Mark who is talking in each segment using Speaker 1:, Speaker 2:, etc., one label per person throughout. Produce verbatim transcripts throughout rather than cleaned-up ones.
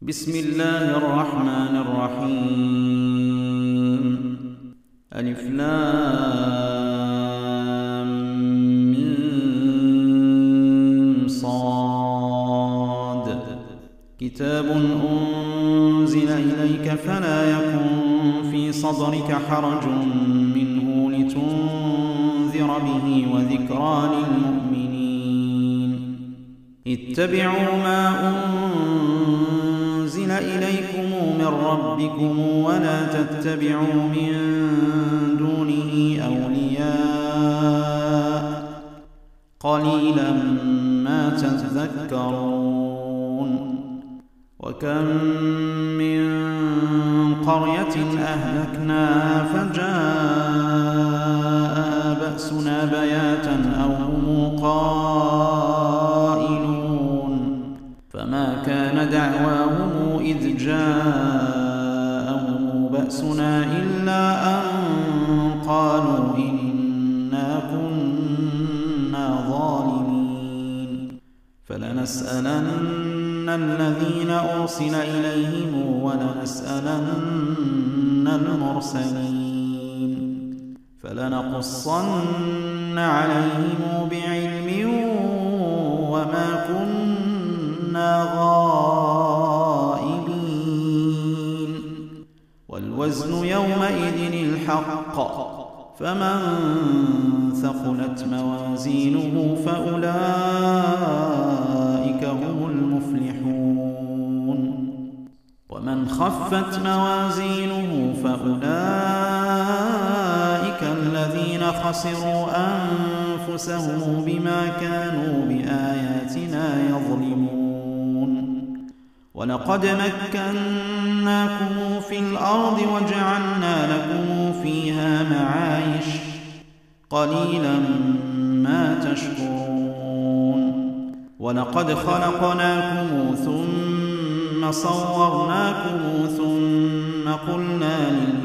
Speaker 1: بسم الله الرحمن الرحيم. ألف لام ميم صاد. كتاب أنزل إليك فلا يكن في صدرك حرج منه لتنذر به وذكرى للمؤمنين. اتبعوا ما أنزل إليكم من ربكم ولا تتبعوا من دونه أولياء قليلا ما تذكرون. وكم من قرية أهلكناها فجاء بأسنا بياتا أو هم قائلون فما كان دعواهم إذ جاءهم بأسنا إلا أن قالوا إنا كنا ظالمين. فلنسألن الذين أرسل إليهم ولنسألن المرسلين فلنقصن عليهم بعلم وما كنا غائبين. والوزن يومئذ الحق فمن ثقلت موازينه فأولئك هم المفلحون. ومن خفت موازينه فأولئك الذين خسروا أنفسهم بما كانوا بآياتنا يظلمون. ولقد مكناكم في الأرض وجعلنا لكم فيها معايش قليلا ما تشكرون. ولقد خلقناكم ثم صورناكم ثم قلنا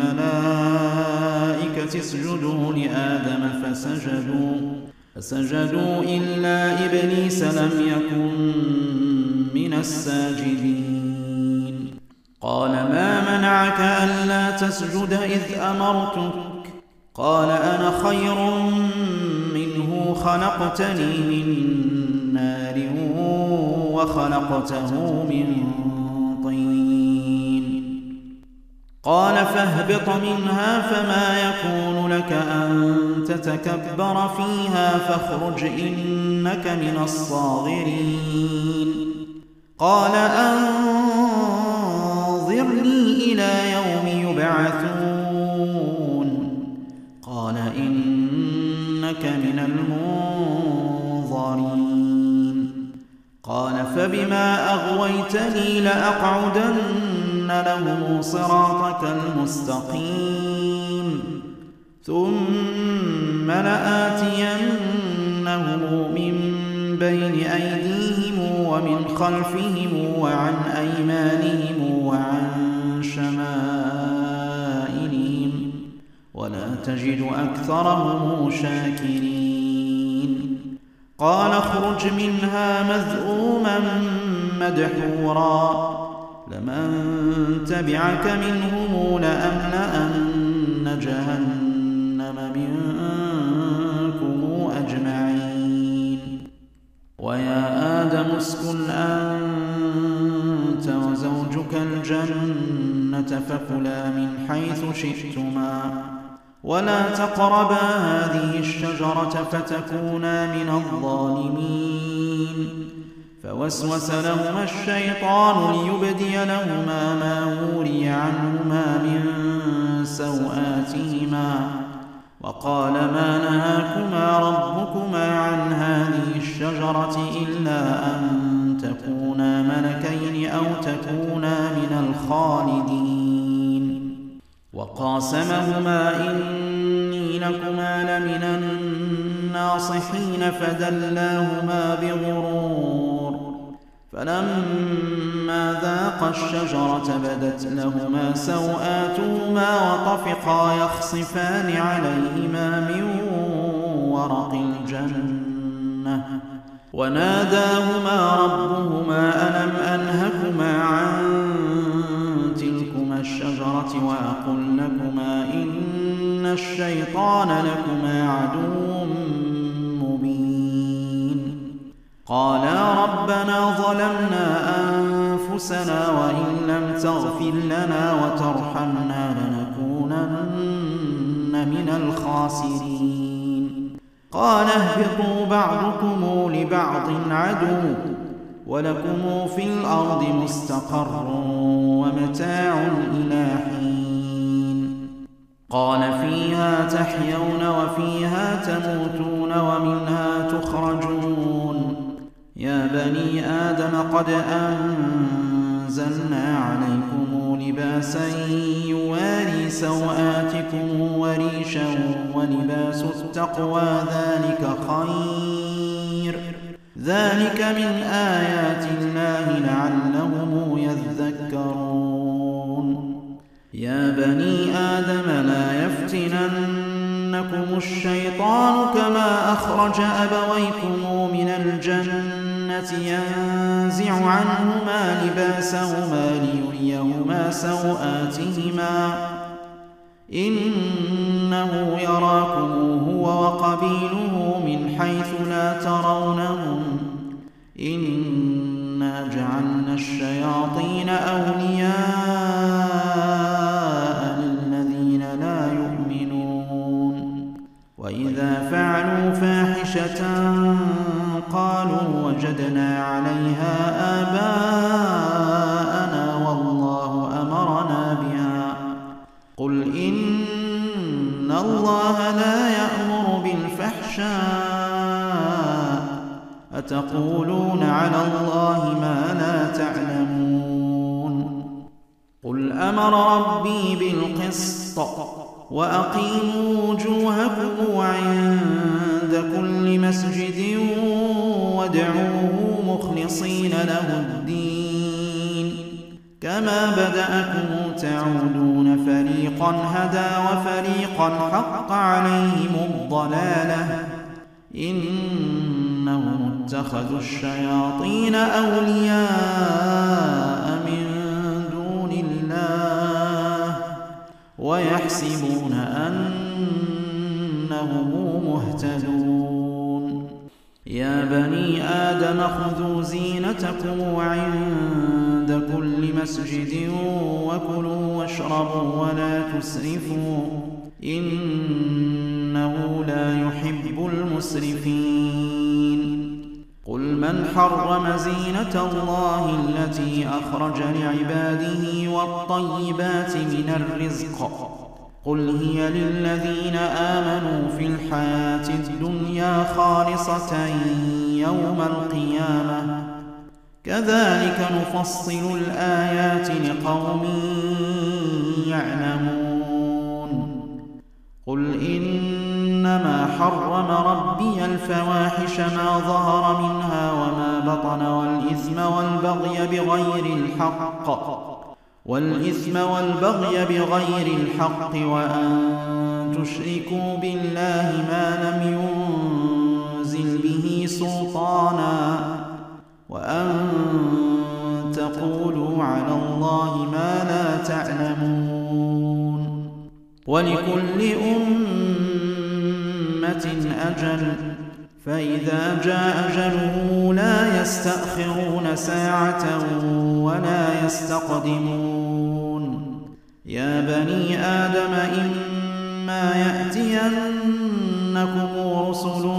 Speaker 1: للملائكة اسجدوا لآدم فسجدوا فسجدوا إلا إبليس لم يكن من الساجدين. قال ما منعك ألا تسجد إذ أمرتك؟ قال أنا خير منه خلقتني من نار وخلقته من طين. قال فاهبط منها فما يكون لك أن تتكبر فيها فاخرج إنك من الصاغرين. قال أنظرني إلى يوم يبعثون. قال إنك من المنظرين. قال فبما أغويتني لأقعدن لهم صراطك المستقيم ثم لآتينهم من بين أيديهم ومن خلفهم وعن أيمانهم وعن شمائلهم ولا تجد أكثرهم شاكرين. قال اخرج منها مذءوما مدحورا لمن تبعك منهم لأملأن جهنم منكم أجمعين. ويا آدم اسكن أنت وزوجك الجنة فكلا من حيث شئتما ولا تقربا هذه الشجرة فتكونا من الظالمين. فوسوس لهما الشيطان ليبدي لهما ما وري عنهما من سوآتهما وقال ما نهاكما ربكما عن هذه الشجرة إلا أن تكونا ملكين أو تكونا من الخالدين. وقاسمهما إني لكما لمن الناصحين فدلاهما بغرور. فلما ذاقا الشجرة بدت لهما سوآتهما وطفقا يخصفان عليهما من ورق الجنة وناداهما ربهما ألم أنهكما عن تلكما الشجرة وأقل لكما إن الشيطان لكما عدو مبين قالا ربنا ظلمنا أنفسنا وإن لم تغفر لنا وترحمنا لنكونن من الخاسرين قال اهبطوا بعضكم لبعض عدو ولكم في الأرض مستقر ومتاع إلى حين قال فيها تحيون وفيها تموتون ومنها تخرجون يا بني آدم قد أنزلنا عليكم لباسا يواري سوآتكم وريشا ولباس التقوى ذلك خير ذلك من آيات الله لعلهم يذكرون يا بني آدم لا يفتننكم الشيطان كما أخرج أبويكم من الجنة ينزع عنهما لباسهما ليريهما سوآتهما إنه يراكم هو وقبيله من حيث لا ترونهم إنا جعلنا الشياطين أولياء للذين لا يؤمنون وإذا فعلوا فاحشة قالوا وجدنا عليها آباءنا والله أمرنا بها قل إن الله لا يأمر بالفحشاء أتقولون على الله ما لا تعلمون قل أمر ربي بالقسط وأقيموا وجوهكم عند كل مسجد وادعوه مخلصين له الدين كما بدأكم تعودون فريقا هدى وفريقا حق عليهم الضلالة إنهم اتخذوا الشياطين أولياء من دون الله ويحسبون أنهم مهتدون يا بني آدم خذوا زينتكم عند كل مسجد وكلوا واشربوا ولا تسرفوا إنه لا يحب المسرفين قل من حرم زينة الله التي أخرج لعباده والطيبات من الرزق قل هي للذين آمنوا في الحياة الدنيا خالصة يوم القيامة كذلك نفصل الآيات لقوم يعلمون قل إنما حرم ربي الفواحش ما ظهر منها وما بطن والإثم والبغي بغير الحق والإثم والبغي بغير الحق وأن تشركوا بالله ما لم ينزل به سلطانا وأن تقولوا على الله ما لا تعلمون ولكل أمة أجل فإذا جاء أجلهم لا يستأخرون ساعة ولا يستقدمون يا بني آدم إما يأتينكم رسل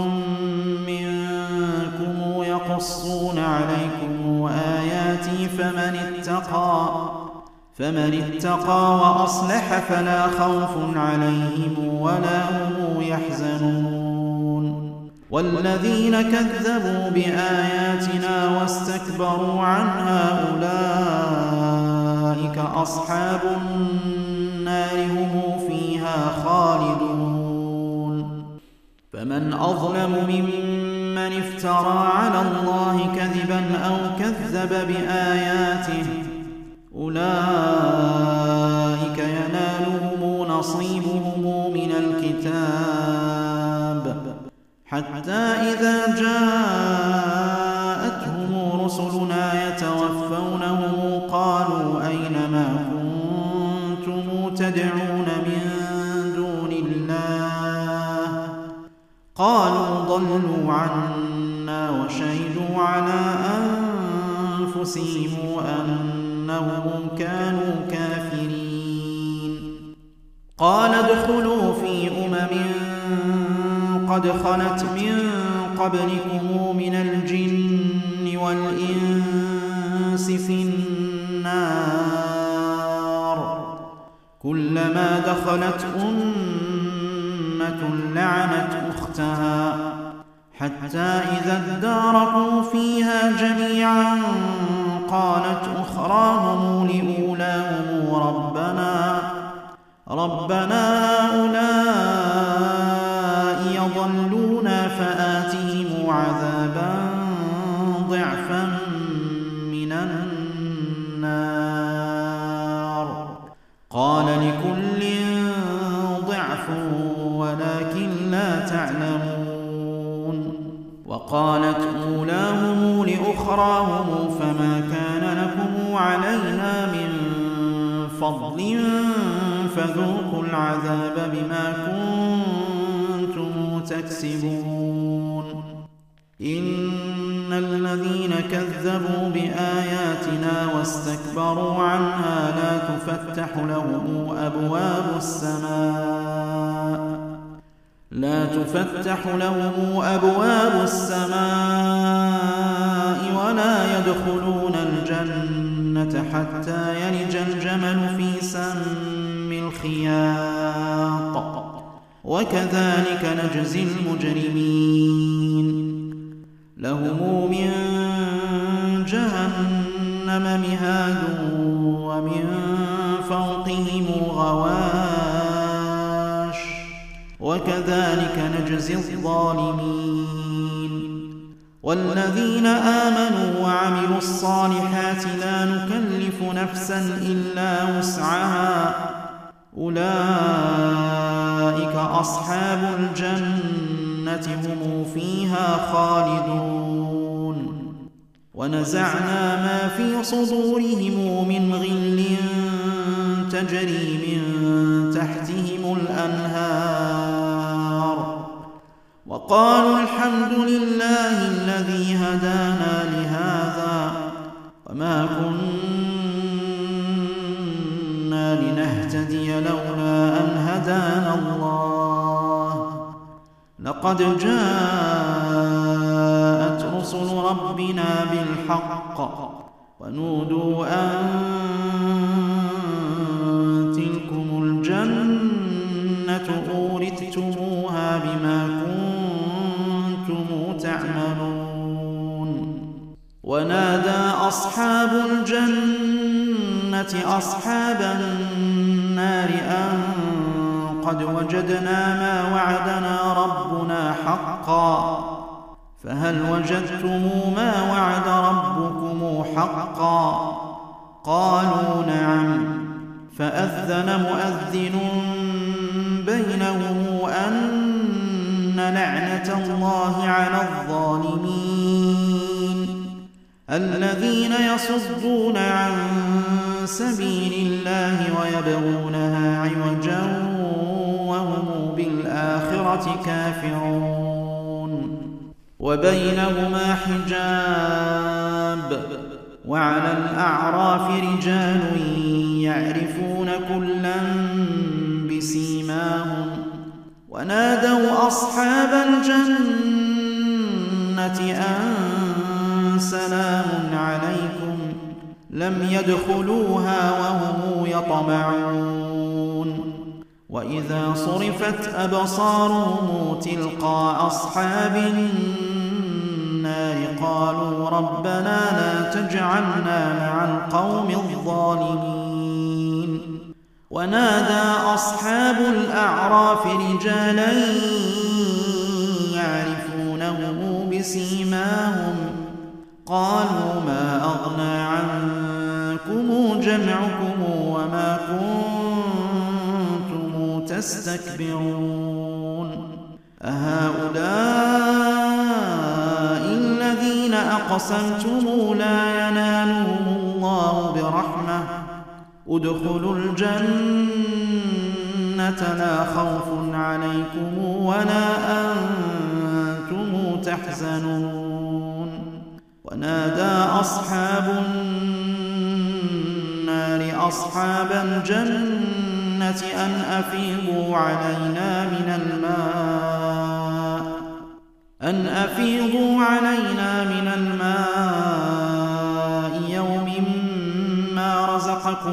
Speaker 1: منكم يقصون عليكم آياتي فمن اتقى فمن اتقى وأصلح فلا خوف عليهم ولا هم يحزنون والذين كذبوا بآياتنا واستكبروا عنها أولئك أصحاب النار هم فيها خالدون فمن أظلم ممن افترى على الله كذبا أو كذب بآياته أولئك ينالهم نصيبهم من الكتاب حتى إذا جاء يتوفونه قالوا أين ما كنتم تدعون من دون الله قالوا ضلوا عنا وشهدوا على أنفسهم أنهم كانوا كافرين. قال ادخلوا في أمم قد خلت من قبلكم من الجن والإنس في النار كلما دخلت أمة لعنت أختها حتى إذا اداركوا فيها جميعا قالت أخراهم لأولاهم ربنا ربنا هؤلاء يضلونا فآتهم عذابا ضعفا من النار قال لكل ضعف ولكن لا تعلمون. وقالت أولاهم لأخراهم فما كان لكم علينا من فضل فذوقوا العذاب بما كنتم تكسبون. إن الذين كذبوا بآياتنا واستكبروا عنها لا تفتح لهم أبواب السماء لا تفتح لهم أبواب السماء ولا يدخلون الجنة حتى يلج الجمل في سم الخياط وكذلك نجزي المجرمين. لهم من جهنم مهاد ومن فوقهم غواش وكذلك نجزي الظالمين. والذين آمنوا وعملوا الصالحات لا نكلف نفسا إلا وسعها أولئك أصحاب الجنة هم فيها خالدون. ونزعنا ما في صدورهم من غل تجري من تحتهم الأنهار وقالوا الحمد لله الذي هدانا لهذا وما كنا لنهتدي لولا أن هدانا الله لقد جاءت رسل ربنا بالحق ونودوا أن تلكم الجنة أورثتموها بما كنتم تعملون. ونادى أصحاب الجنة أصحاب النار أن قد وجدنا ما وعدنا ربنا حقا فهل وجدتم ما وعد ربكم حقا قالوا نعم فأذن مؤذن بينهم أن لعنة الله على الظالمين الذين يصدون عن سبيل الله ويبغونها عوجا وهم بالآخرة كافرون. وبينهما حجاب وعلى الأعراف رجال يعرفون كلا بسيماهم ونادوا أصحاب الجنة أن سلام عليكم لم يدخلوها وهم يطمعون. وإذا صرفت أبصارهم تلقاء أصحاب النار قالوا ربنا لا تجعلنا مع القوم الظالمين. ونادى أصحاب الأعراف رجالا يعرفونهم بسيماهم قالوا ما أغنى عنكم جمعكم وما كنتم تستكبرون أهؤلاء الذين أقسمتم لا ينالهم الله برحمة ادخلوا الجنة لا خوف عليكم ولا أنتم تحزنون. ونادى أصحاب النار أصحاب الجنة أن أفيضوا علينا من الماء أن أفيضوا علينا من الماء يوم ما رزقكم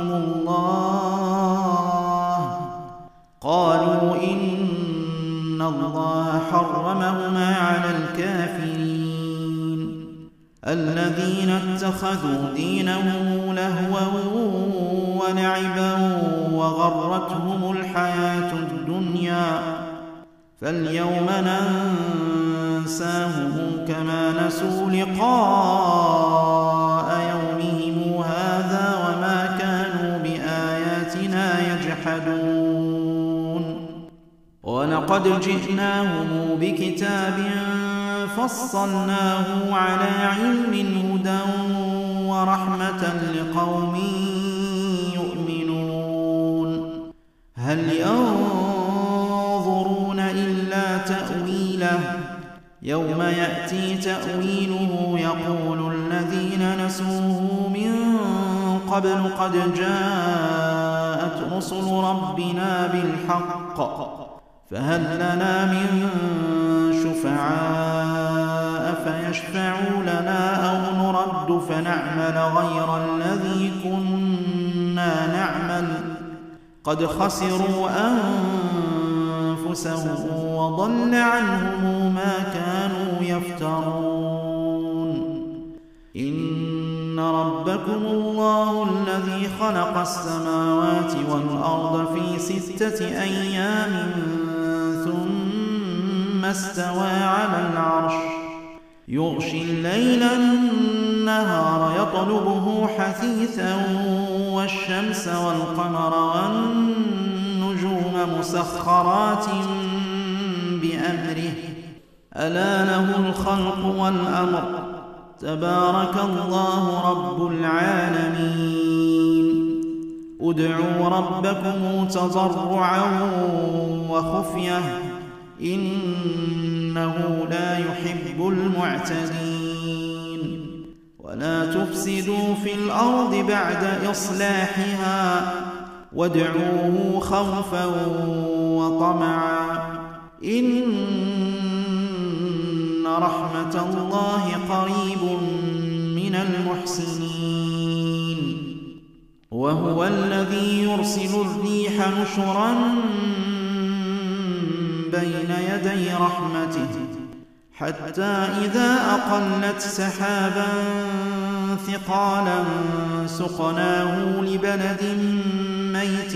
Speaker 1: الله. قالوا إن الله حرمهما على الكافرين الذين اتخذوا دينهم لهوا ولعبا وغرتهم الحياة الدنيا فاليوم ننساهم كما نسوا لقاء يومهم هذا وما كانوا بآياتنا يجحدون. ولقد جئناهم بكتاب فصلناه على علم هدى ورحمة لقوم يؤمنون. هل ينظرون إلا تأويله يوم يأتي تأويله يقول الذين نسوه من قبل قد جاءت رسل ربنا بالحق فهل لنا من شفعاء فيشفعوا لنا أو نرد فنعمل غير الذي كنا نعمل قد خسروا أنفسهم وضل عنهم ما كانوا يفترون. إن ربكم الله الذي خلق السماوات والأرض في ستة أيام ثم استوى على العرش يغشي الليل النهار يطلبه حثيثا والشمس والقمر والنجوم مسخرات بأمره ألا له الخلق والأمر تبارك الله رب العالمين. ادعوا ربكم تضرعا وخفية إنه لا يحب المعتدين. ولا تفسدوا في الأرض بعد إصلاحها وادعوه خوفا وطمعا إن رحمة الله قريب من المحسنين. وهو الذي يرسل الريح نشرا بين يدي رحمته حتى إذا أقلت سحابا ثقالا سقناه لبلد ميت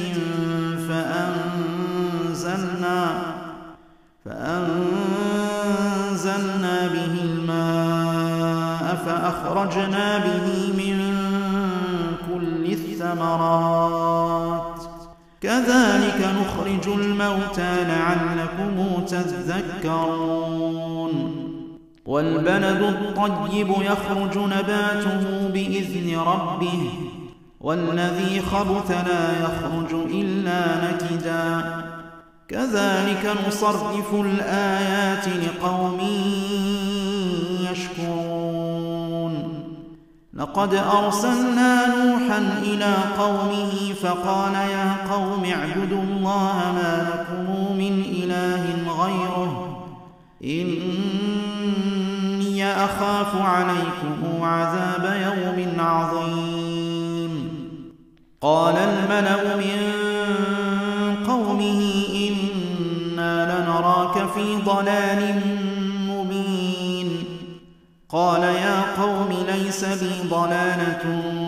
Speaker 1: فأنزلنا فأنزلنا به الماء فأخرجنا به من كل الثمرات كذلك نخرج الموتى لعلكم تذكرون. والبلد الطيب يخرج نباته بإذن ربه والذي خبث لا يخرج إلا نكدا كذلك نصرف الآيات لقوم يشكرون. لقد أرسلنا نوحا إلى قومه فقال يا قوم اعبدوا الله ما لكم من إله غيره إني أخاف عليكم عذاب يوم عظيم. قال الملأ من قومه إنا لنراك في ضلال مبين. قال يا قوم ليس بي ضلالة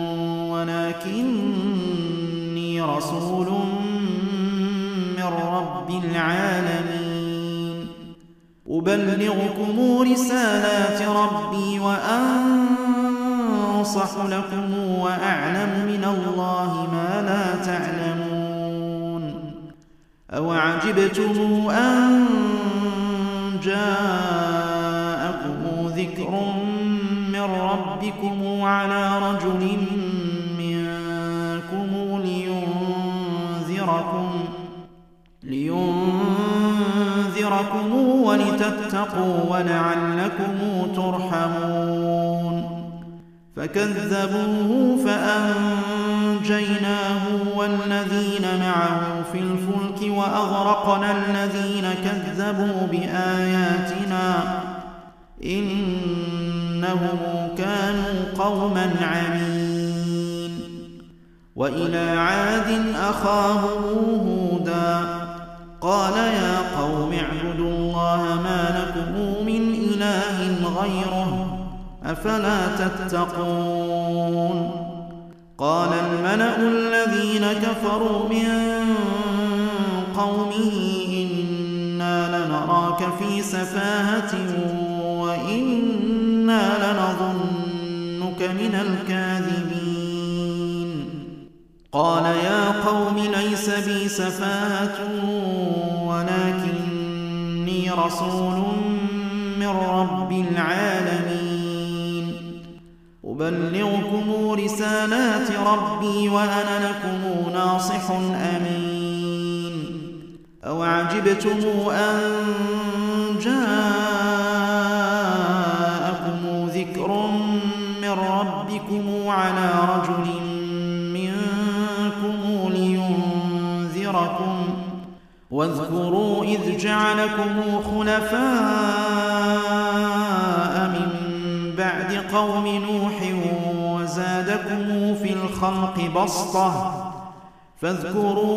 Speaker 1: ولكني رسول من رب العالمين أبلغكم رسالات ربي وأنصح لكم وأعلم من الله ما لا تعلمون. أوعجبتم أن جاءكم ذكر من ربكم على رجل تتقوا ولعلكم ترحمون فكذبوه فأنجيناه والذين معه في الفلك وأغرقنا الذين كذبوا بآياتنا إنهم كانوا قوما عمين وإلى عاد أخاهم هودا قال يا قوم اعبدوا الله ما لكم من إله غيره أفلا تتقون قال الملأ الذين كفروا من قومه إنا لنراك في سفاهة وإنا لنظنك من الكاذبين قال يا قوم ليس بي سفاهة ولكني رسول من رب العالمين أبلغكم رسالات ربي وأنا لكم ناصح أمين أوعجبتم أن جاءكم ذكر من ربكم على رجل منكم لينذركم واذكروا إذ جعلكم خلفاء من بعد قوم نوح وزادكم في الخلق بسطة فاذكروا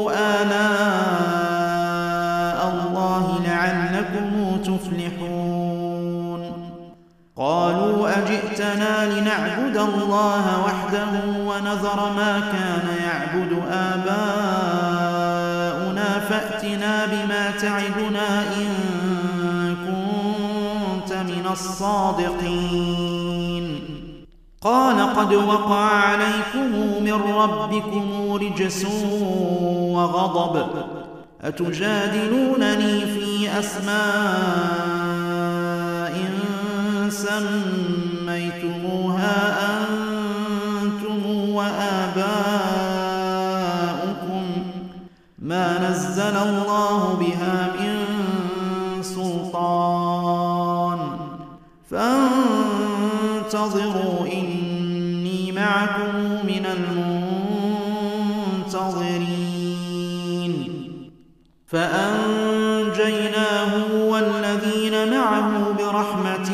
Speaker 1: آلاء الله لعلكم تفلحون قالوا أجئتنا لنعبد الله وحده ونذر ما كان يعبد آباؤنا فأتنا بما تعدنا إن كنت من الصادقين قال قد وقع عليكم من ربكم رجس وغضب أتجادلونني في أسماء سميتموها أنتم وآباؤكم ما نزل الله بها من سلطان فانتظروا إني معكم من المنتظرين فأنجيناه والذين معه برحمة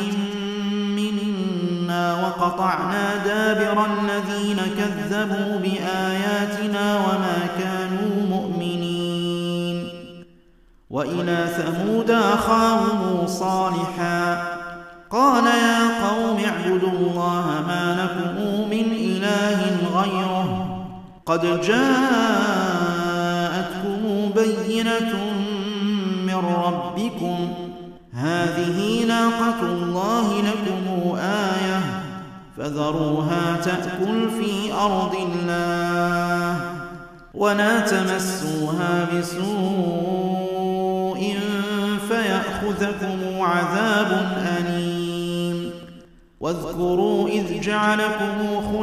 Speaker 1: منا وقطعنا دابر الذين كذبوا بآياتنا وما كانوا مؤمنين وإلى ثمود أخاهم صالحا قال يا قوم اعبدوا الله ما لكم من إله غيره قد جاءتكم بينة من ربكم هذه ناقة الله لكم آية فذروها تأكل في أرض الله ولا تمسوها بسوء فيأخذكم عذاب أليم واذكروا إذ جعلكم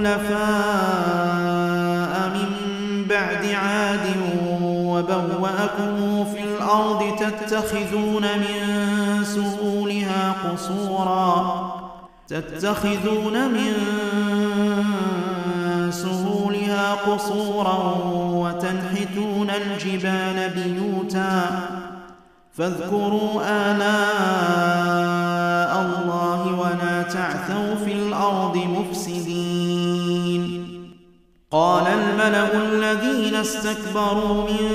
Speaker 1: خلفاء من بعد عاد وبوأكم في الأرض تتخذون من سهولها قصورا تتخذون من سهولها قصورا وتنحتون الجبال بيوتا فاذكروا آلاء الله ولا تعثوا في الأرض مفسدين قال الملأ الذين استكبروا من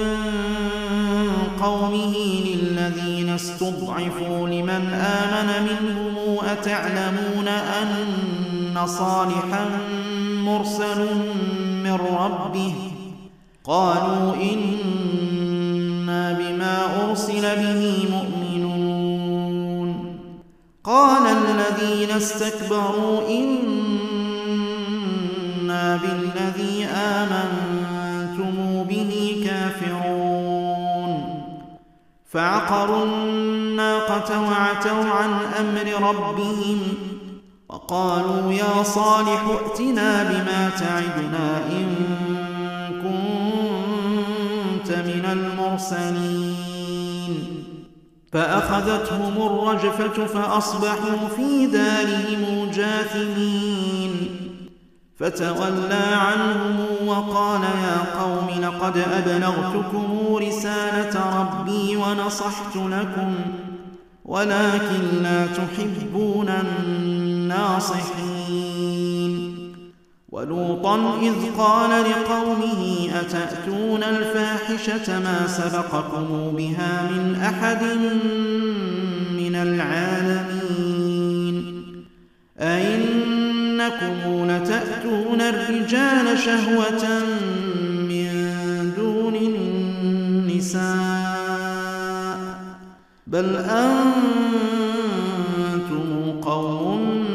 Speaker 1: قومه للذين استضعفوا لمن آمن منهم أتعلمون أن صالحا مرسل من ربه قالوا إنا بما أرسل به مؤمنون قال الذين استكبروا إنا بالذي آمنتم به كافرون فعقروا الناقة وعتوا عن أمر ربهم وقالوا يا صالح ائتنا بما تعدنا إن كنت من المرسلين فأخذتهم الرجفة فأصبحوا في دارهم جاثمين فتولى عنهم وقال يا قوم لقد أبلغتكم رسالة ربي ونصحت لكم ولكن لا تحبون الناصحين. ولوطا إذ قال لقومه أتأتون الفاحشة ما سبقكم بها من أحد من العالمين أئنكم لتأتون الرجال شهوة من دون النساء بل أنتم قوم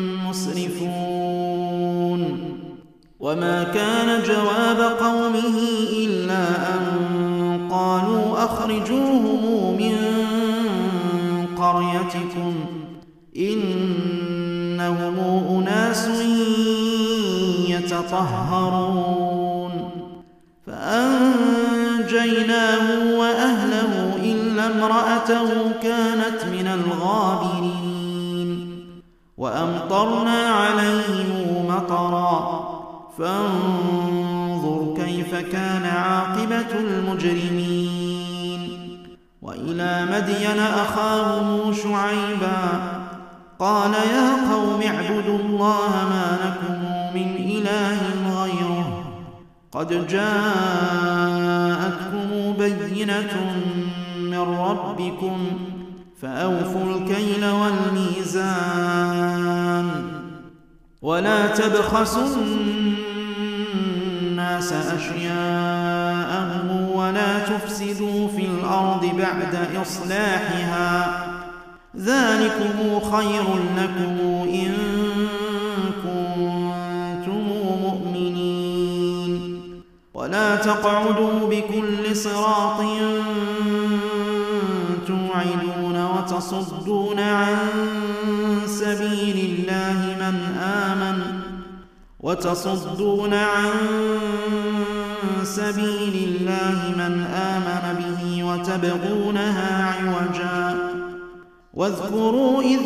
Speaker 1: مسرفون. وما كان جواب قومه إلا أن قالوا أخرجوهم من قريتكم إنهم أناس يتطهرون فأنجيناه وأهله إلا امرأته كانت من الغابرين وأمطرنا عليهم مطرا فانظر كيف كان عاقبة المجرمين. وإلى مدين أخاهم شعيبا قال يا قوم اعبدوا الله ما لكم من إله غيره قد جاءتكم بينة من ربكم فأوفوا الكيل والميزان ولا تبخسوا الناس أشياءهم ولا تفسدوا في الأرض بعد إصلاحها ذلكم خير لكم إن كنتم مؤمنين. ولا تقعدوا بكل صراط توعدون وتصدون عن سبيل الله من آمن وتصدون عن سبيل الله من آمن به وتبغونها عوجا واذكروا إذ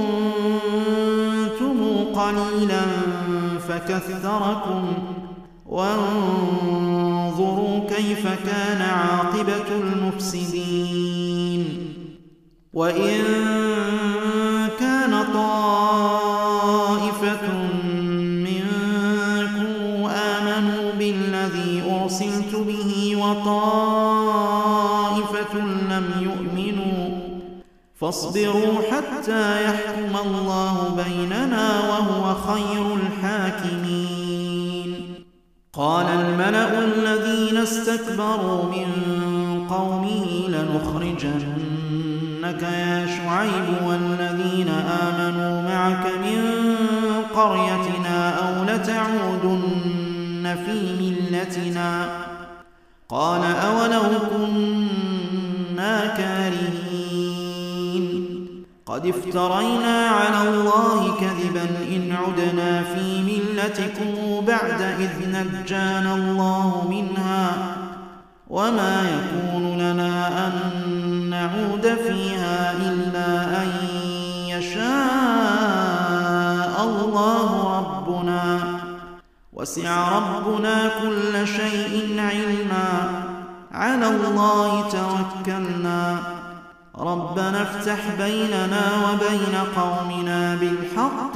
Speaker 1: كنتم قليلا فكثركم وانظروا كيف كان عاقبة المفسدين. وإن كان طائفة منكم آمنوا بالذي أرسلت به وطائفة لم يؤمنوا فاصبروا حتى يحكم الله بيننا وهو خير الحاكمين. قال الملأ الذين استكبروا من قومه لنخرجنك يا شعيب والذين آمنوا معك من قريتنا أو لتعودن في ملتنا قال أولو كنا كارهين قد افترينا على الله كذبا إن عدنا في ملتكم بعد إذ نجانا الله منها وما يكون لنا أن نعود فيها إلا أن يشاء الله ربنا وسع ربنا كل شيء علما على الله توكلنا ربنا افتح بيننا وبين قومنا بالحق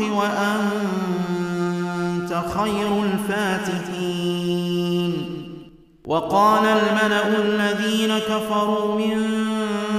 Speaker 1: وأنت خير الفاتحين. وقال الملأ الذين كفروا من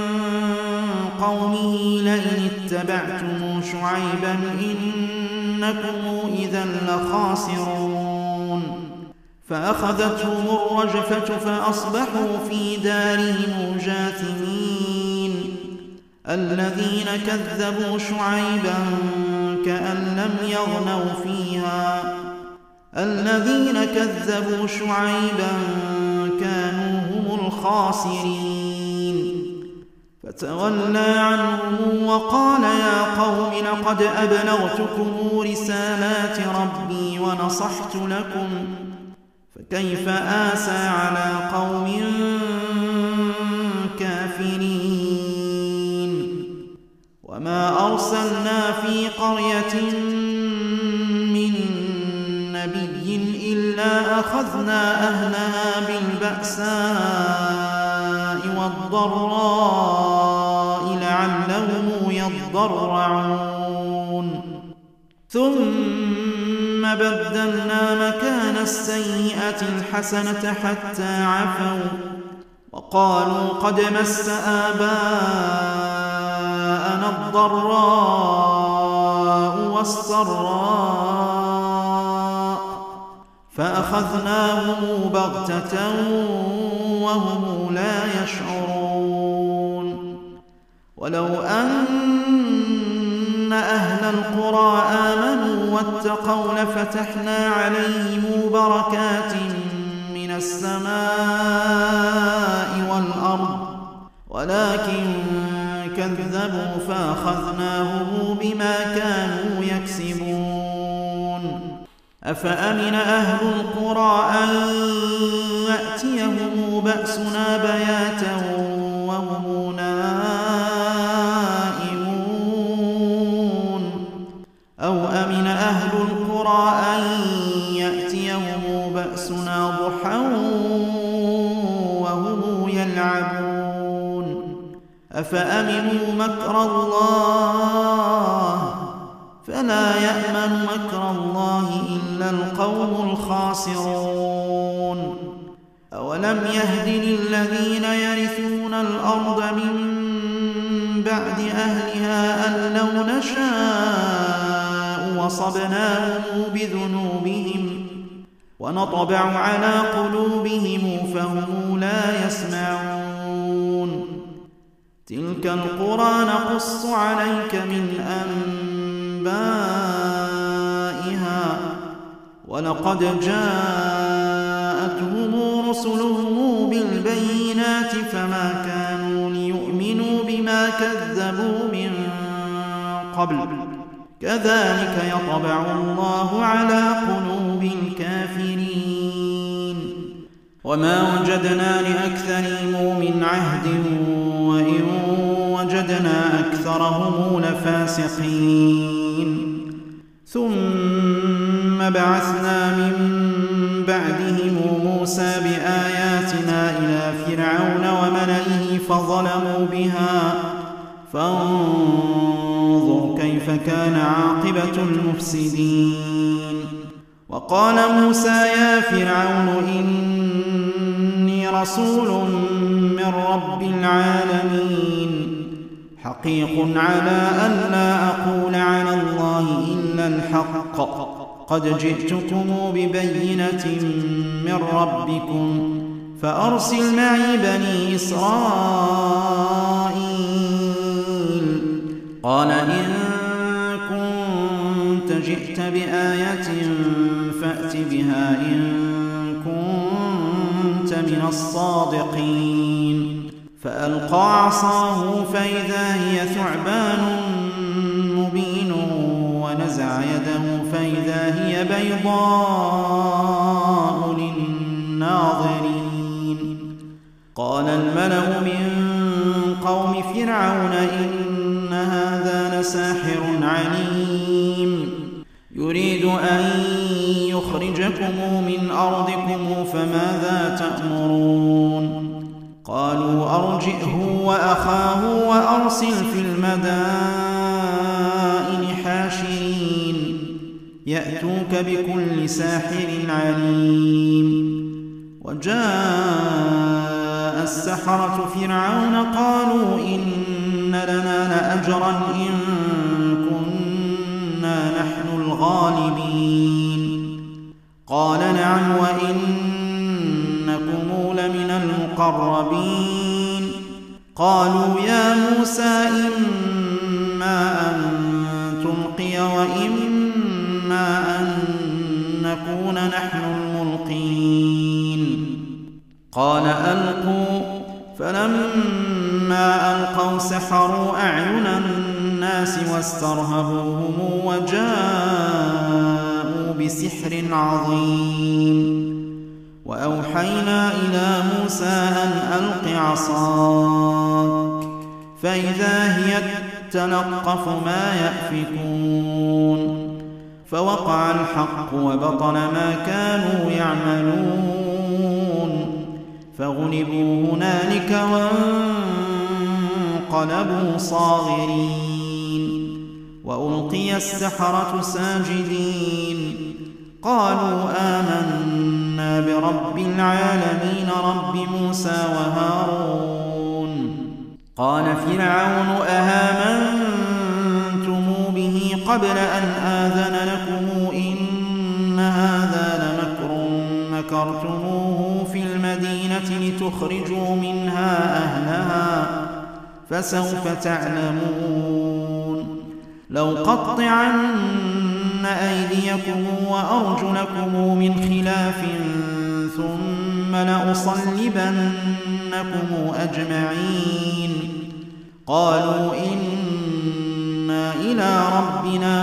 Speaker 1: قومه لئن اتبعتم شعيبا إنكم إذا لخاسرون فأخذتهم الرجفة فأصبحوا في دارهم جاثمين. الذين كذبوا شعيبا كأن لم يغنوا فيها الذين كذبوا شعيبا كانوا هم الخاسرين فتولى عنهم وقال يا قوم لقد أبلغتكم رسالات ربي ونصحت لكم فكيف آسى على قوم كافرين. وما أرسلنا في قرية من نبي إلا أخذنا أهلها بالبأساء والضراء لعلهم يضرعون ثم بدلنا مكان السيئة الحسنة حتى عفوا وقالوا قد مس آباءنا الضراء والسراء فأخذناهم بغتة وهم لا يشعرون ولو أن أهل القرى آمنوا واتقوا لفتحنا عليهم بركات من السماء والأرض ولكن كذبوا فأخذناهم بما كانوا يكسبون أفأمن أهل القرى أن يأتيهم بأسنا بياتا وهم نائمون أو أمن أهل القرى أن يأتيهم بأسنا ضحى وهم يلعبون أفأمنوا مكر الله فلا يأمن مكر الله إلا القوم الخاسرون أولم يهد للذين يرثون الأرض من بعد أهلها أن لو نشاء وصبناهم بذنوبهم ونطبع على قلوبهم فهم لا يسمعون تلك القرى نقص عليك من أنبائها ولقد جاءتهم رسلهم بالبينات فما كانوا ليؤمنوا بما كذبوا من قبل كذلك يطبع الله على قلوب الكافرين وما وجدنا لأكثرهم من عهد وإن وجدنا أكثرهم لفاسقين ثم بعثنا من بعدهم موسى بآياتنا إلى فرعون وملئه فظلموا بها فانظر كيف كان عاقبة المفسدين وقال موسى يا فرعون إني رسول من رب العالمين حقيق على أن لا أقول على الله إلا الحق قد جئتكم ببينة من ربكم فأرسل معي بني إسرائيل قال إن كنت جئت بآية فأت بها إن كنت من الصادقين فألقى عصاه فإذا هي ثعبان مبين ونزع يده فإذا هي بيضاء للناظرين قال الملأ من قوم فرعون إن هذا لساحر عليم يريد أن يخرجكم من أرضكم فماذا تأمرون قالوا أرجئه وأخاه وأرسل في المدائن حاشرين يأتوك بكل ساحر عليم وجاء السحرة فرعون قالوا إن لنا لأجرا إن كنا نحن الغالبين قال نعم وإنكم لمن المقربين قالوا يا موسى إما أن تلقي وإما أن نكون نحن الملقين قال ألقوا فلما ألقوا سحروا أعين الناس واسترهبوهم وجاءوا بسحر عظيم وأوحينا إلى موسى أن ألق عصاك فإذا هي يتلقف ما يأفكون فوقع الحق وبطل ما كانوا يعملون فغلبوا هنالك وانقلبوا صاغرين وألقي السحرة ساجدين قالوا آمنا برب العالمين رب موسى وهارون قال فرعون أهامنتم به قبل أن آذن لكم إن هذا لمكر مكرتموه في المدينة لتخرجوا منها أهلها فسوف تعلمون لو قطعن أيديكم وأرجلكم من خلاف ثم لأصلبنكم أجمعين قالوا إنا إلى ربنا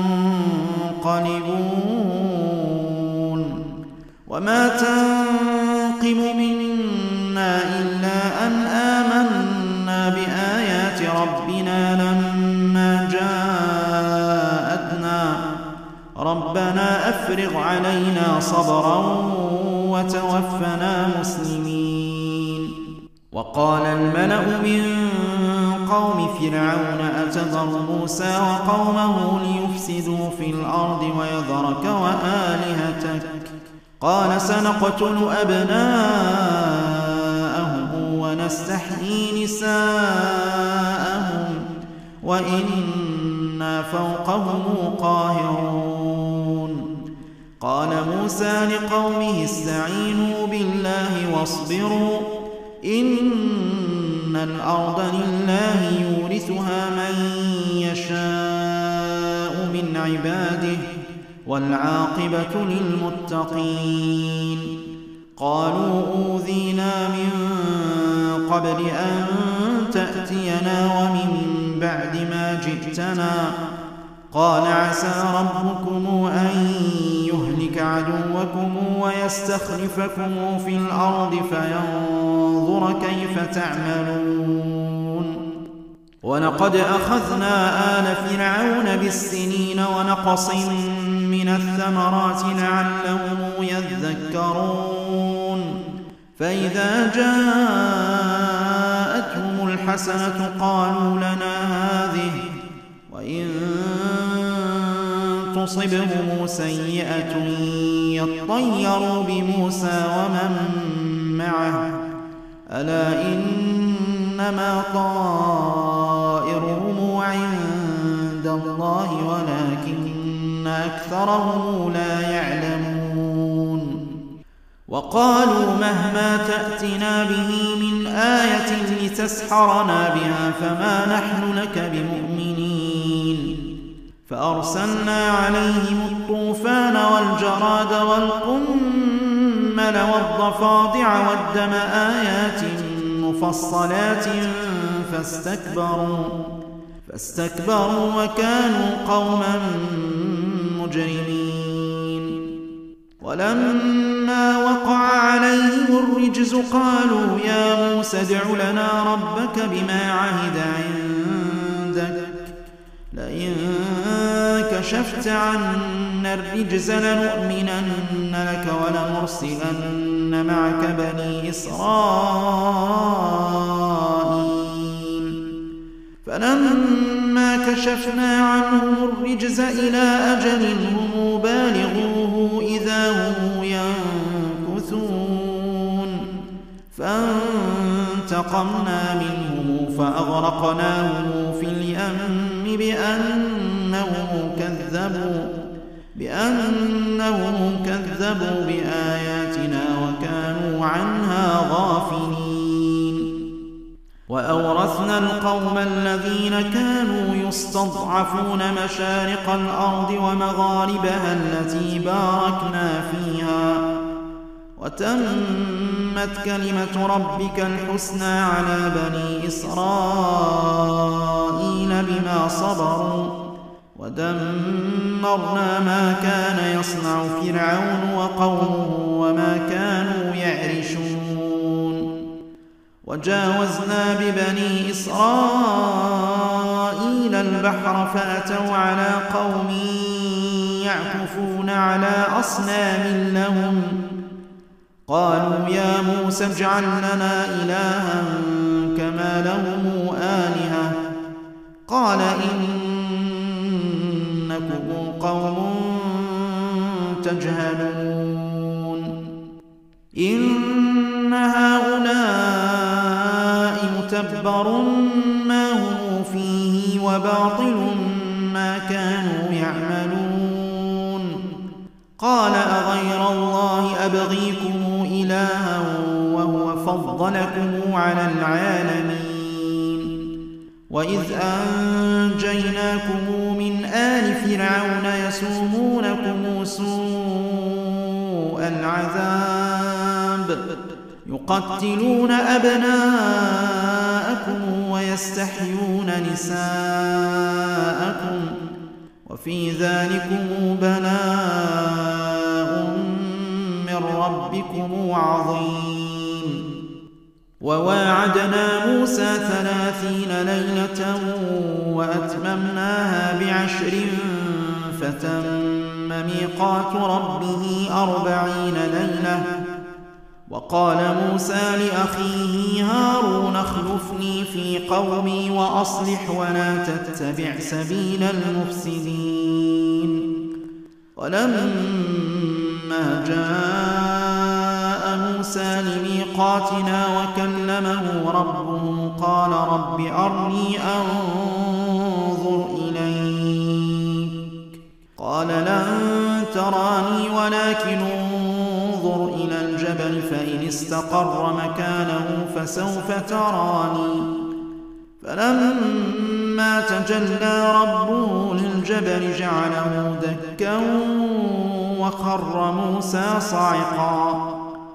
Speaker 1: منقلبون وما تنقم منا إلا أن آمنا بآيات ربنا لما جاءتنا ربنا أفرغ علينا صبرا وتوفنا مسلمين وقال الملأ من قوم فرعون أتذر موسى وقومه ليفسدوا في الأرض ويذرك وآلهتك قال سنقتل أبناءهم ونستحيي نساءهم وإنا فوقهم قاهرون قال موسى لقومه استعينوا بالله واصبروا إن الأرض لله يورثها من يشاء من عباده والعاقبة للمتقين قالوا أوذينا من قبل أن تأتينا ومن بعد ما جئتنا قال عسى ربكم أن يهلك عدوكم ويستخلفكم في الأرض فينظر كيف تعملون ولقد أخذنا آل فرعون بالسنين ونقص من الثمرات لعلهم يذكرون فإذا جاءتهم الحسنة قالوا لنا هذه وإن تصبهم سيئة يطيروا بموسى ومن معه ألا إنما طائرهم عند الله ولكن أكثرهم لا يعلمون وقالوا مهما تأتنا به من آية لتسحرنا بها فما نحن لك بمؤمنين فأرسلنا عليهم الطوفان والجراد والقمل والضفادع والدم آيات مفصلات فاستكبروا فاستكبروا وكانوا قوما مجرمين ولما وقع عليهم الرجز قالوا يا موسى ادع لنا ربك بما عهد عندك لئن كشفت عنا الرجز لنؤمنن لك ولنرسلن معك بني إسرائيل فلما كشفنا عنهم الرجز إلى أجل هم بالغوه إذا هم ينكثون فانتقمنا منهم فأغرقناهم في اليم بأنهم كذبوا بأنهم كذبوا بآياتنا وكانوا عنها غافلين وأورثنا القوم الذين كانوا يستضعفون مشارق الأرض ومغاربها التي باركنا فيها وتمت كلمة ربك الحسنى على بني إسرائيل بما صبروا ودمرنا ما كان يصنع فرعون وقومه وما كانوا يعرشون وجاوزنا ببني إسرائيل إسرائيل البحر فأتوا على قوم يعكفون على أصنام لهم قالوا يا موسى اجعل لنا إلها كما لهم آلهة قال إنكم قوم تجهلون إن هؤلاء متبر ما هم فيه وباطل ما كانوا يعملون قال أغير الله أبغيكم إلها وهو فضلكم على العالمين وإذ أنجيناكم من آل فرعون يسومونكم سوء العذاب يقتلون أبناءكم ويستحيون نساءكم وفي ذلكم بلاء من ربكم عظيم وواعدنا موسى ثلاثين ليلة وأتممناها بعشر فتم ميقات ربه أربعين ليلة وقال موسى لأخيه هارون اخلفني في قومي وأصلح ولا تتبع سبيل المفسدين ولما جاء موسى لميقاتنا وكلمه ربه قال رب أرني أنظر إليك قال لن تراني ولكن انظر إلى الجبل فإن استقر مكانه فسوف تراني فلما تجلى ربه للجبل جعله دكا وخر موسى صعقا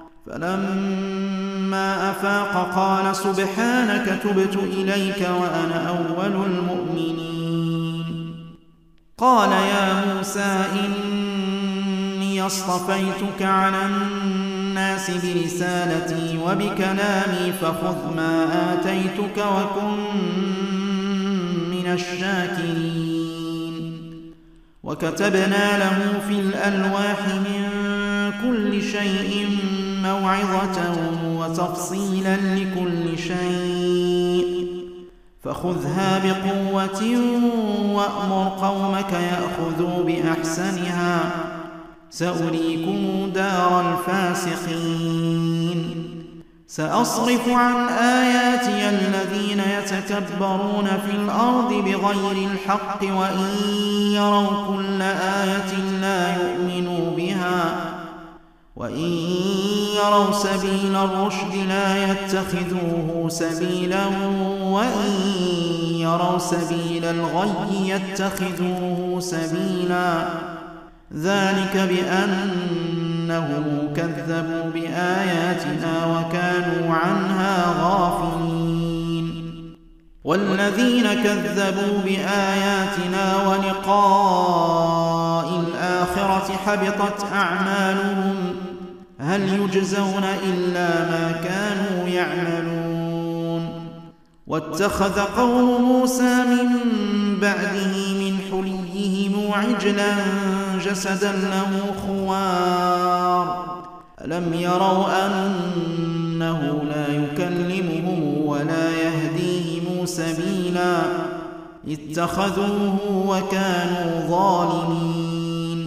Speaker 1: فلما أفاق قال سبحانك تبت إليك وأنا أول المؤمنين قال يا موسى إني اصطفيتك على الناس برسالتي وبكلامي فخذ ما آتيتك وكن من الشاكرين وكتبنا له في الألواح من كل شيء موعظة وتفصيلا لكل شيء فخذها بقوة وأمر قومك يأخذوا بأحسنها سأريكم دار الفاسقين سأصرف عن آياتي الذين يتكبرون في الأرض بغير الحق وإن يروا كل آية لا يؤمنوا بها وإن يروا سبيل الرشد لا يتخذوه سبيلا وإن يروا سبيل الغي يتخذوه سبيلا ذلك بأنهم كذبوا بآياتنا وكانوا عنها غافلين والذين كذبوا بآياتنا ولقاء الآخرة حبطت أعمالهم هل يجزون إلا ما كانوا يعملون واتخذ قوم موسى من بعده من حليهم عجلا جسدا له خوار ألم يروا أنه لا يكلمهم ولا يهديهم سبيلا اتخذوه وكانوا ظالمين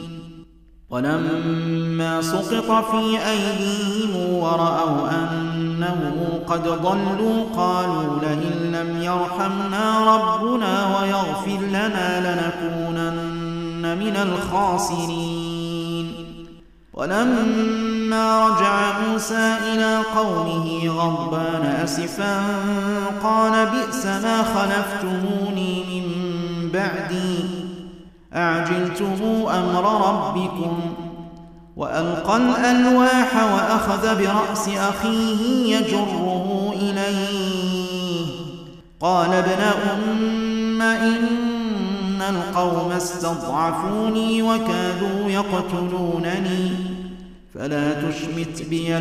Speaker 1: ولما سقط في أيديهم ورأوا أنهم قد ضلوا قالوا لئن لم يرحمنا ربنا ويغفر لنا لنكونن من الخاسرين ولما رجع موسى إلى قومه غضبان أسفا قال بئس ما خلفتموني من بعدي أعجلتم أمر ربكم وألقى الألواح وأخذ برأس أخيه يجره إليه قال ابن أم إن القوم استضعفوني وكادوا يقتلونني فلا تشمت بي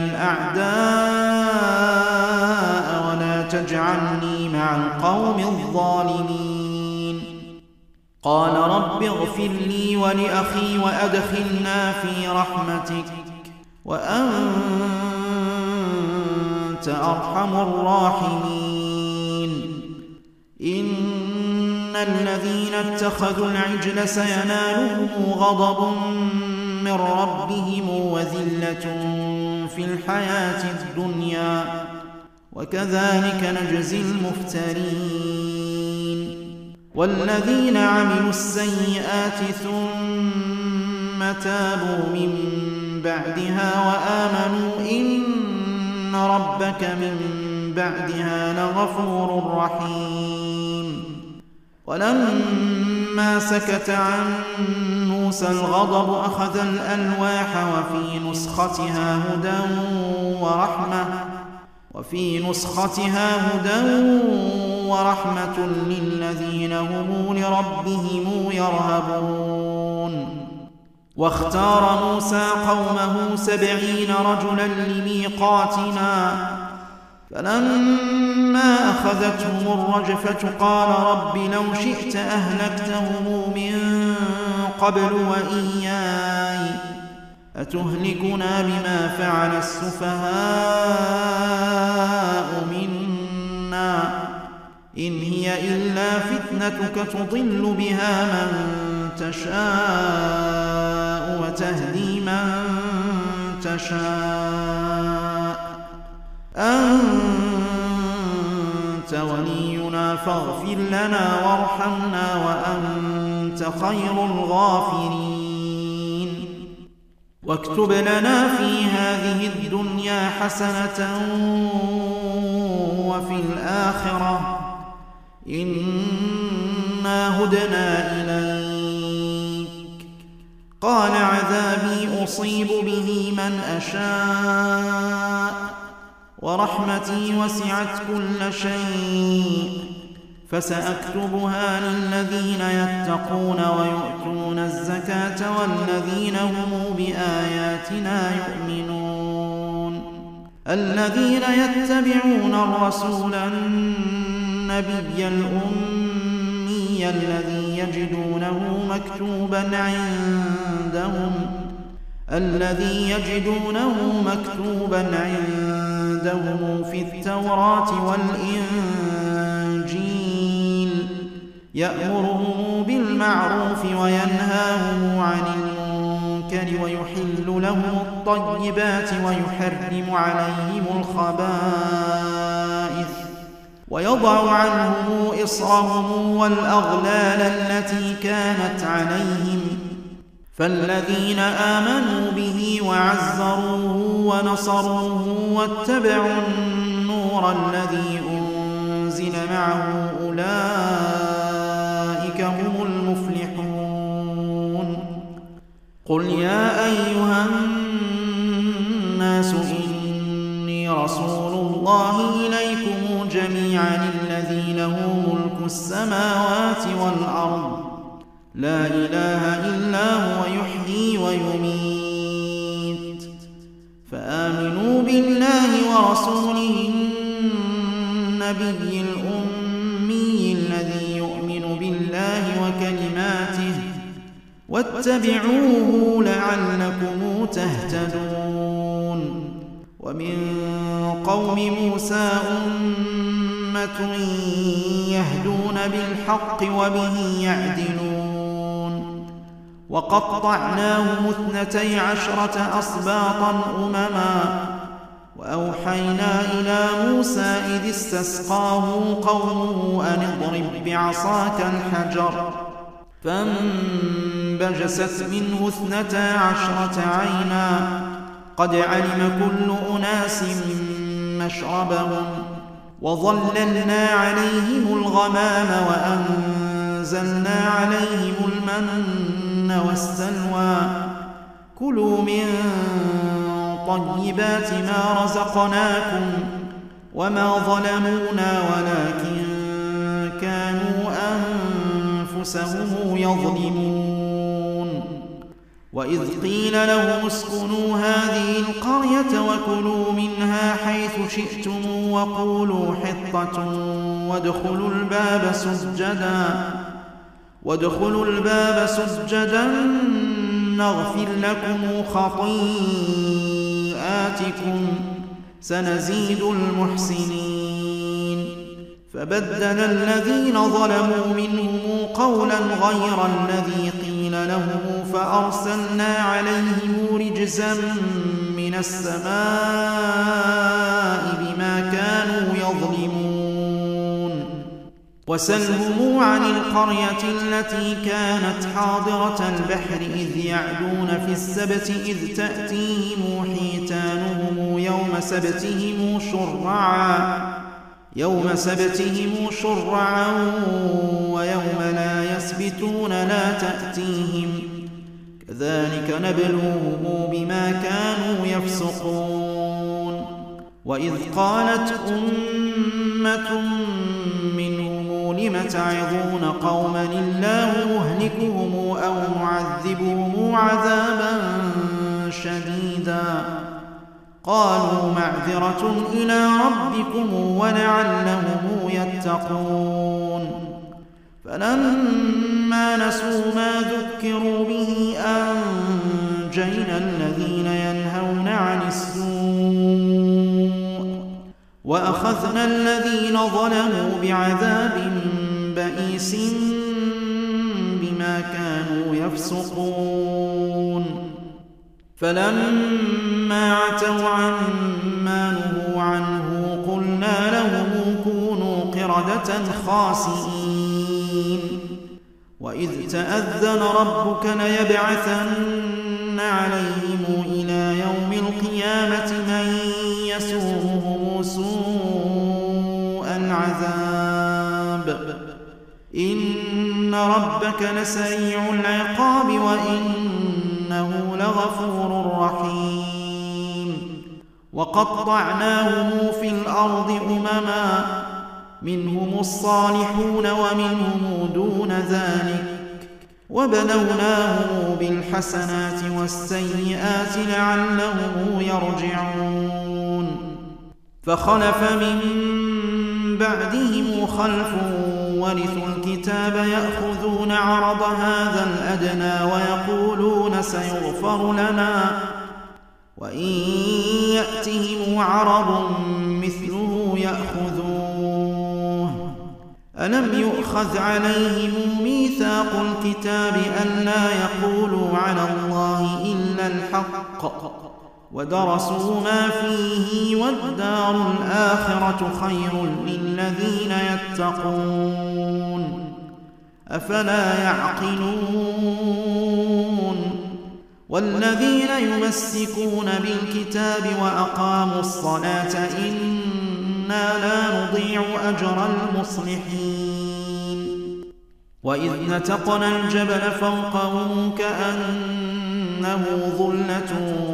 Speaker 1: الأعداء ولا تجعلني مع القوم الظالمين قال رب اغفر لي ولأخي وأدخلنا في رحمتك وأنت أرحم الراحمين إن الذين اتخذوا العجل سينالهم غضب من ربهم وذلة في الحياة الدنيا وكذلك نجزي المفترين والذين عملوا السيئات ثم تابوا من بعدها وآمنوا إن ربك من بعدها لغفور رحيم ولما سكت عن موسى الغضب أخذ الألواح وفي نسختها هدى ورحمة وفي نسختها هدى ورحمة للذين هم لربهم يرهبون واختار موسى قومه سبعين رجلا لميقاتنا فلما أخذتهم الرجفة قال رب لو شئت أهلكتهم من قبل وإياي أتهلكنا بما فعل السفهاء منا إن هي إلا فتنتك تضل بها من تشاء وتهدي من تشاء أنت ولينا فاغفر لنا وارحمنا وأنت خير الغافرين واكتب لنا في هذه الدنيا حسنة وفي الآخرة إنا هدنا إليك قال عذابي أصيب به من أشاء ورحمتي وسعت كل شيء فسأكتبها للذين يتقون ويؤتون الزكاة والذين هم بآياتنا يؤمنون الذين يتبعون الرسول النبي الأمي الذي يجدونه مكتوبا عندهم الذي يجدونه مكتوبا عندهم في التوراة والإنجيل يأمرهم بالمعروف وينهاهم عن المنكر ويحل لهم الطيبات ويحرم عليهم الخبائث ويضع عنهم إصرهم والأغلال التي كانت عليهم فالذين آمنوا به وعزروه ونصروه واتبعوا النور الذي أنزل معه أولئك هم المفلحون قل يا أيها الناس إني رسول الله إليكم جميعا الذي له ملك السماوات والأرض لا إله إلا هو يحيي ويميت فآمنوا بالله ورسوله النبي الأمي الذي يؤمن بالله وكلماته واتبعوه لعلكم تهتدون ومن قوم موسى أمة يهدون بالحق وبه يعدلون وقطعناهم اثنتي عشرة أسباطا أمما وأوحينا إلى موسى إذ استسقاه قومه أن اضرب بعصاك الحجر فانبجست منه اثنتا عشرة عينا قد علم كل أناس مشربهم وظللنا عليهم الغمام وأنزلنا عليهم المن والسلوى كلوا من طيبات ما رزقناكم وما ظلمونا ولكن كانوا أنفسهم يظلمون وإذ قيل لهم اسكنوا هذه القرية وكلوا منها حيث شئتم وقولوا حطة وادخلوا الباب سجدا وادخلوا الباب سجدا نغفر لكم خطيئاتكم سنزيد المحسنين. فبدل الذين ظلموا منهم قولا غير الذي قيل لهم فأرسلنا عليهم رجزا من السماء بما كانوا يظلمون. وسلهم عن القرية التي كانت حاضرة البحر إذ يعدون في السبت إذ تأتيهم حيتانهم يوم سبتهم شرعا يوم سبتهم شرعا ويوم لا يسبتون لا تأتيهم كذلك نبلوهم بما كانوا يفسقون. وإذ قالت أمة منهم لم تعظون قوما الله مهلكهم أو معذبهم عذابا شديدا قالوا معذرة إلى ربكم ولعلهم يتقون. فلما نسوا ما ذكروا به أنجينا الذين ينهون عن السوء وأخذنا الذين ظلموا بعذاب بئيس بما كانوا يفسقون. فلما عتوا عما نهوا عنه قلنا لهم كونوا قردة خاسئين. وإذ تأذن ربك ليبعثن عليهم إلى يوم القيامة من يسومهم سوء العذاب إن ربك لسريع العقاب وإنه لغفور رحيم. وقطعناهم في الأرض أمما منهم الصالحون ومنهم دون ذلك وبلوناهم بالحسنات والسيئات لعلهم يرجعون. فخلف من بعدهم خلف ورثوا الكتاب يأخذون عرض هذا الأدنى ويقولون سيغفر لنا وإن يأتهم عرض مثله يأخذوه. ألم يؤخذ عليهم ميثاق الكتاب ألا يقولوا على الله إلا الحق ودرسوا ما فيه والدار الآخرة خير للذين يتقون أفلا يعقلون. والذين يمسكون بالكتاب وأقاموا الصلاة إنا لا نضيع أجر المصلحين. وإذ نتقنا الجبل فوقهم كأنه ظلة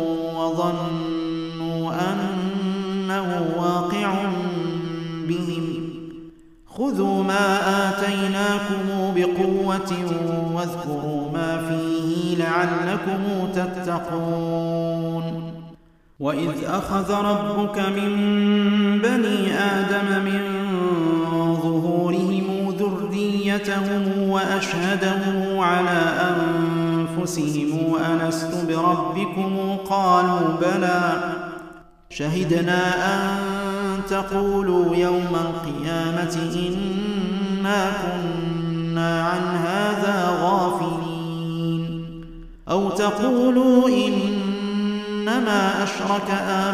Speaker 1: وظنوا أنه واقع بهم خذوا ما آتيناكم بقوة واذكروا ما فيه لعلكم تتقون. وإذ أخذ ربك من بني آدم من ظهورهم ذريتهم وأشهدهم على أنفسهم ألست بربكم قالوا بلى شهدنا أن تقولوا يوم القيامة إنا كنا عن هذا غافلين أو تقولوا إنما أشرك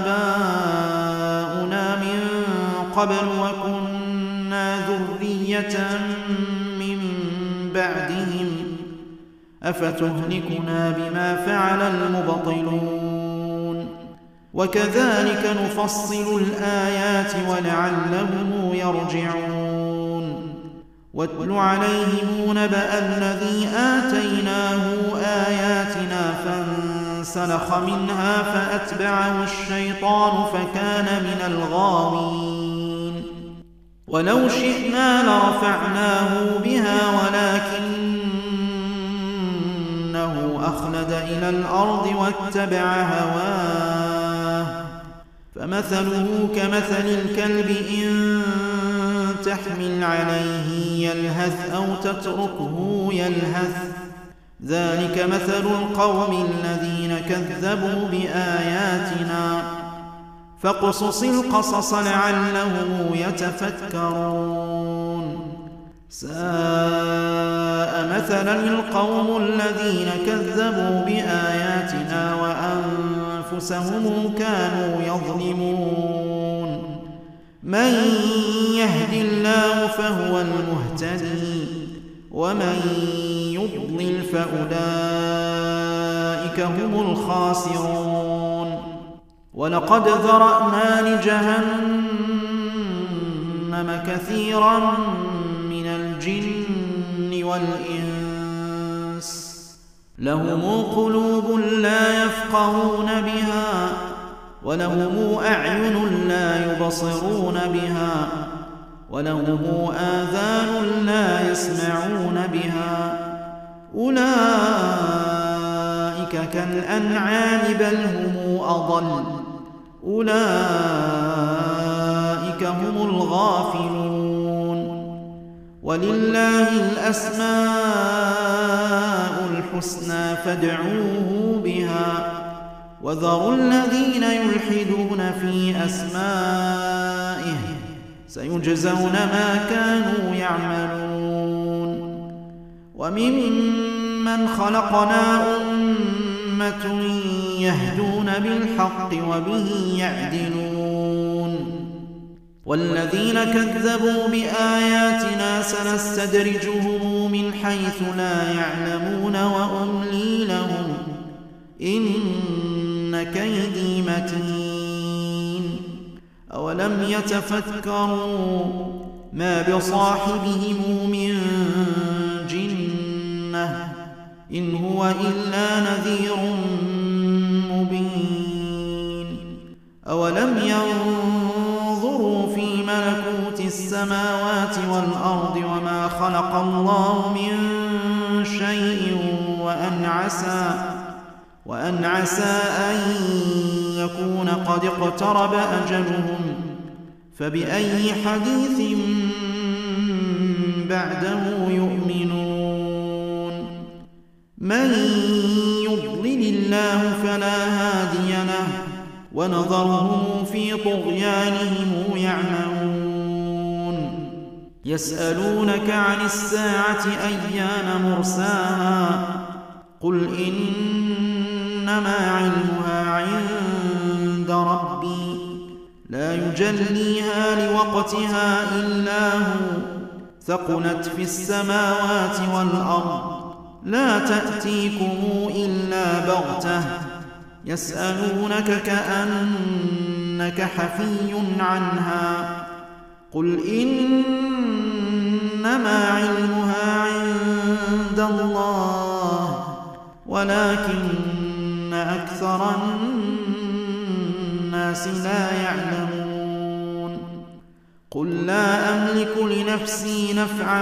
Speaker 1: آباؤنا من قبل وكنا ذرية من بعدهم أفتهلكنا بما فعل المبطلون. وكذلك نفصل الآيات ولعلهم يرجعون. واتل عليهم نبأ الذي آتيناه آياتنا فانسلخ منها فأتبعه الشيطان فكان من الغاوين. ولو شئنا لرفعناه بها ولكنه أخلد إلى الأرض واتبع هواه فمثله كمثل الكلب إن تحمل عليه يلهث أو تتركه يلهث ذلك مثل القوم الذين كذبوا بآياتنا فاقصص القصص لعلهم يتفكرون ساء مثلا القوم الذين كذبوا بآياتنا وأنفسهم كانوا يظلمون من يهد الله فهو المهتدي ومن يضلل فأولئك هم الخاسرون ولقد ذرأنا لجهنم كثيرا من الجن والإنس لهم قلوب لا يفقهون بها ولهم أعين لا يبصرون بها ولهم آذان لا يسمعون بها أولئك كالأنعام بل هم أضل أولئك هم الغافلون ولله الأسماء الحسنى فادعوه بها وذروا الذين يلحدون في أسمائه سيجزون ما كانوا يعملون وممن خلقنا أمة يهدون بالحق وبه يعدلون والذين كذبوا بآياتنا سنستدرجهم من حيث لا يعلمون وأملي لهم إن كيدي متين أولم يتفكروا ما بصاحبهم من جنة إن هو إلا نذير مبين أولم ينظروا في ملكوت السماوات والأرض وما خلق الله من شيء وأن عسى وأن عسى أن يكون قد اقترب أجلهم فبأي حديث بعده يؤمنون من يضلل الله فلا هادي له ونذرهم في طغيانهم يعمهون يسألونك عن الساعة أيان مرساها قل إنما علمها عند ربي لا يجليها لوقتها إلا هو ثقلت في السماوات والأرض لا تأتيكم إلا بغتة يسألونك كأنك حفي عنها قل إنما علمها عند الله ولكن أكثر الناس لا يعلمون قل لا أملك لنفسي نفعا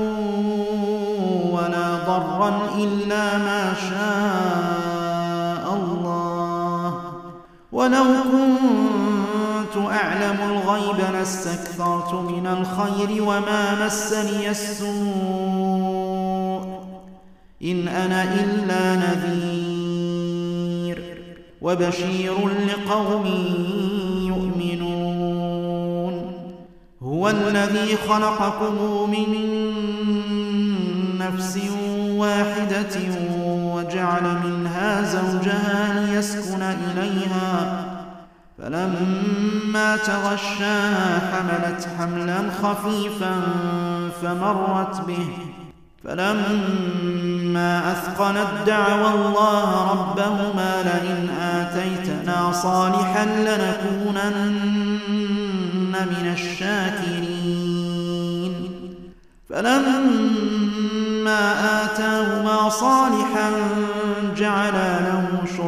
Speaker 1: ولا ضرا إلا ما شاء الله ولو كنت أعلم الغيب لاستكثرت من الخير وما مسني السوء إن أنا إلا نذير وبشير لقوم يؤمنون هو الذي خلقكم من نفس واحدة وجعل منها زوجها ليسكن إليها فلما تغشاها حملت حملا خفيفا فمرت به فلما أثقلت دعوا الله ربهما لئن آتيتنا صالحا لنكونن من الشاكرين فلما آتاهما صالحا جعلا له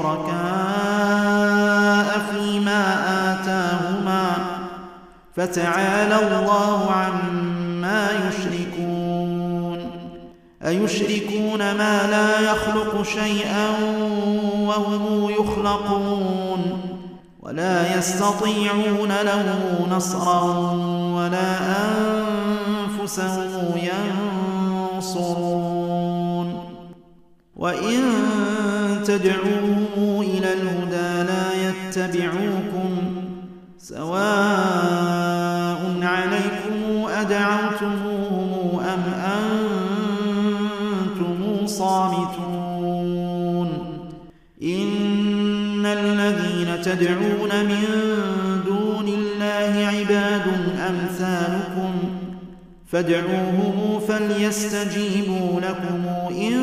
Speaker 1: شركاء فيما آتاهما فتعالى الله عما يشركون أيشركون ما لا يخلق شيئا وهم يخلقون ولا يستطيعون له نصرا ولا أنفسهم ينصرون وإن تدعوهم إلى الهدى لا يتبعوكم سواء عليكم أدعوتموهم أم أنتم صامتون إن الذين تدعون من دون الله عباد أمثالكم فادعوهم فليستجيبوا لكم إن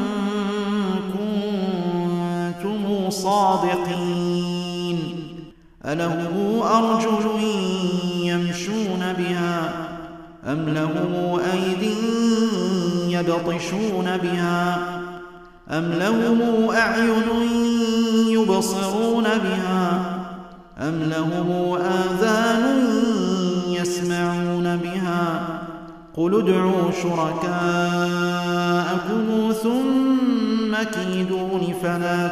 Speaker 1: كنتم صادقين ألهم أرجل يمشون بها أم لهم أيد يبطشون بها أم لهم أعين يبصرون بها أم لهم آذان يسمعون بها قل ادعوا شركاءكم ثم كيدون فلا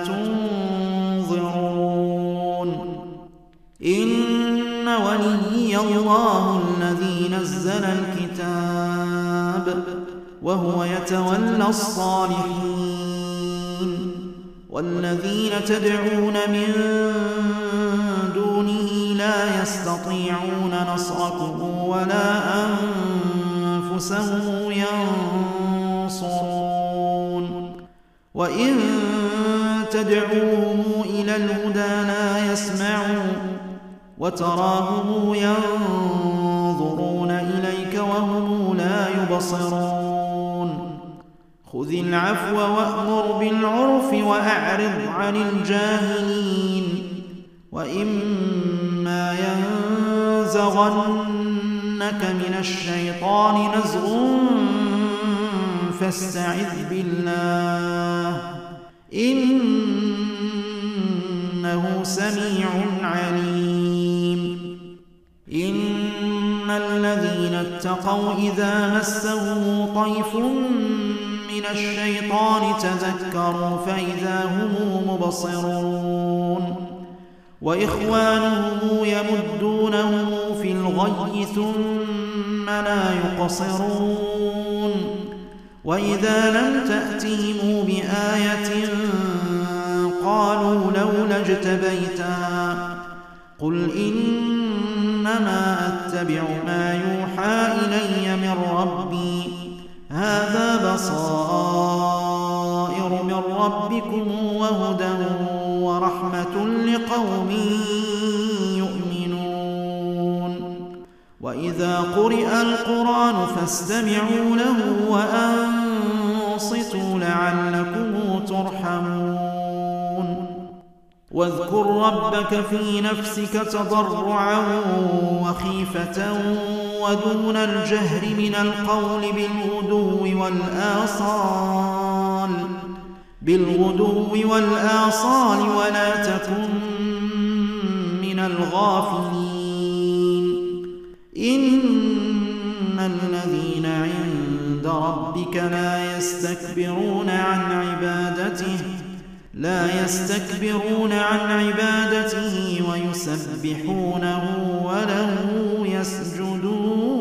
Speaker 1: تنظرون إن وليي الله الذي نزل الكتاب وهو يتولى الصالحين والذين تدعون من دونه لا يستطيعون نصركم ولا أنفسهم ينصرون وإن تدعوهم إلى الهدى لا يسمعون وتراهم ينظرون إليك وهم لا يبصرون خذ العفو وأمر بالعرف وأعرض عن الجاهلين وإما ينزغنك من الشيطان نزغ فاستعذ بالله إنه سميع عليم إن الذين اتقوا إذا مسهم طيف من الشيطان تذكروا فإذا هم مبصرون وإخوانهم يمدونهم في الغي ثم لا يقصرون وإذا لم تأتهم بآية قالوا لولا اجتبيتها قل إنما أتبع ما يوحى إلي من ربي هذا بصائر من ربكم وهدى ورحمة لقوم يؤمنون وإذا قرئ القرآن فاستمعوا له وأنصتوا لعلكم ترحمون واذكر ربك في نفسك تضرعا وخيفة ودون الجهر من القول بالغدو والآصال بالغدو والآصال ولا تكن من الغافلين إن الذين عند ربك لا يستكبرون عن عبادته لا يستكبرون عن عبادته ويسبحونه وله يسجدون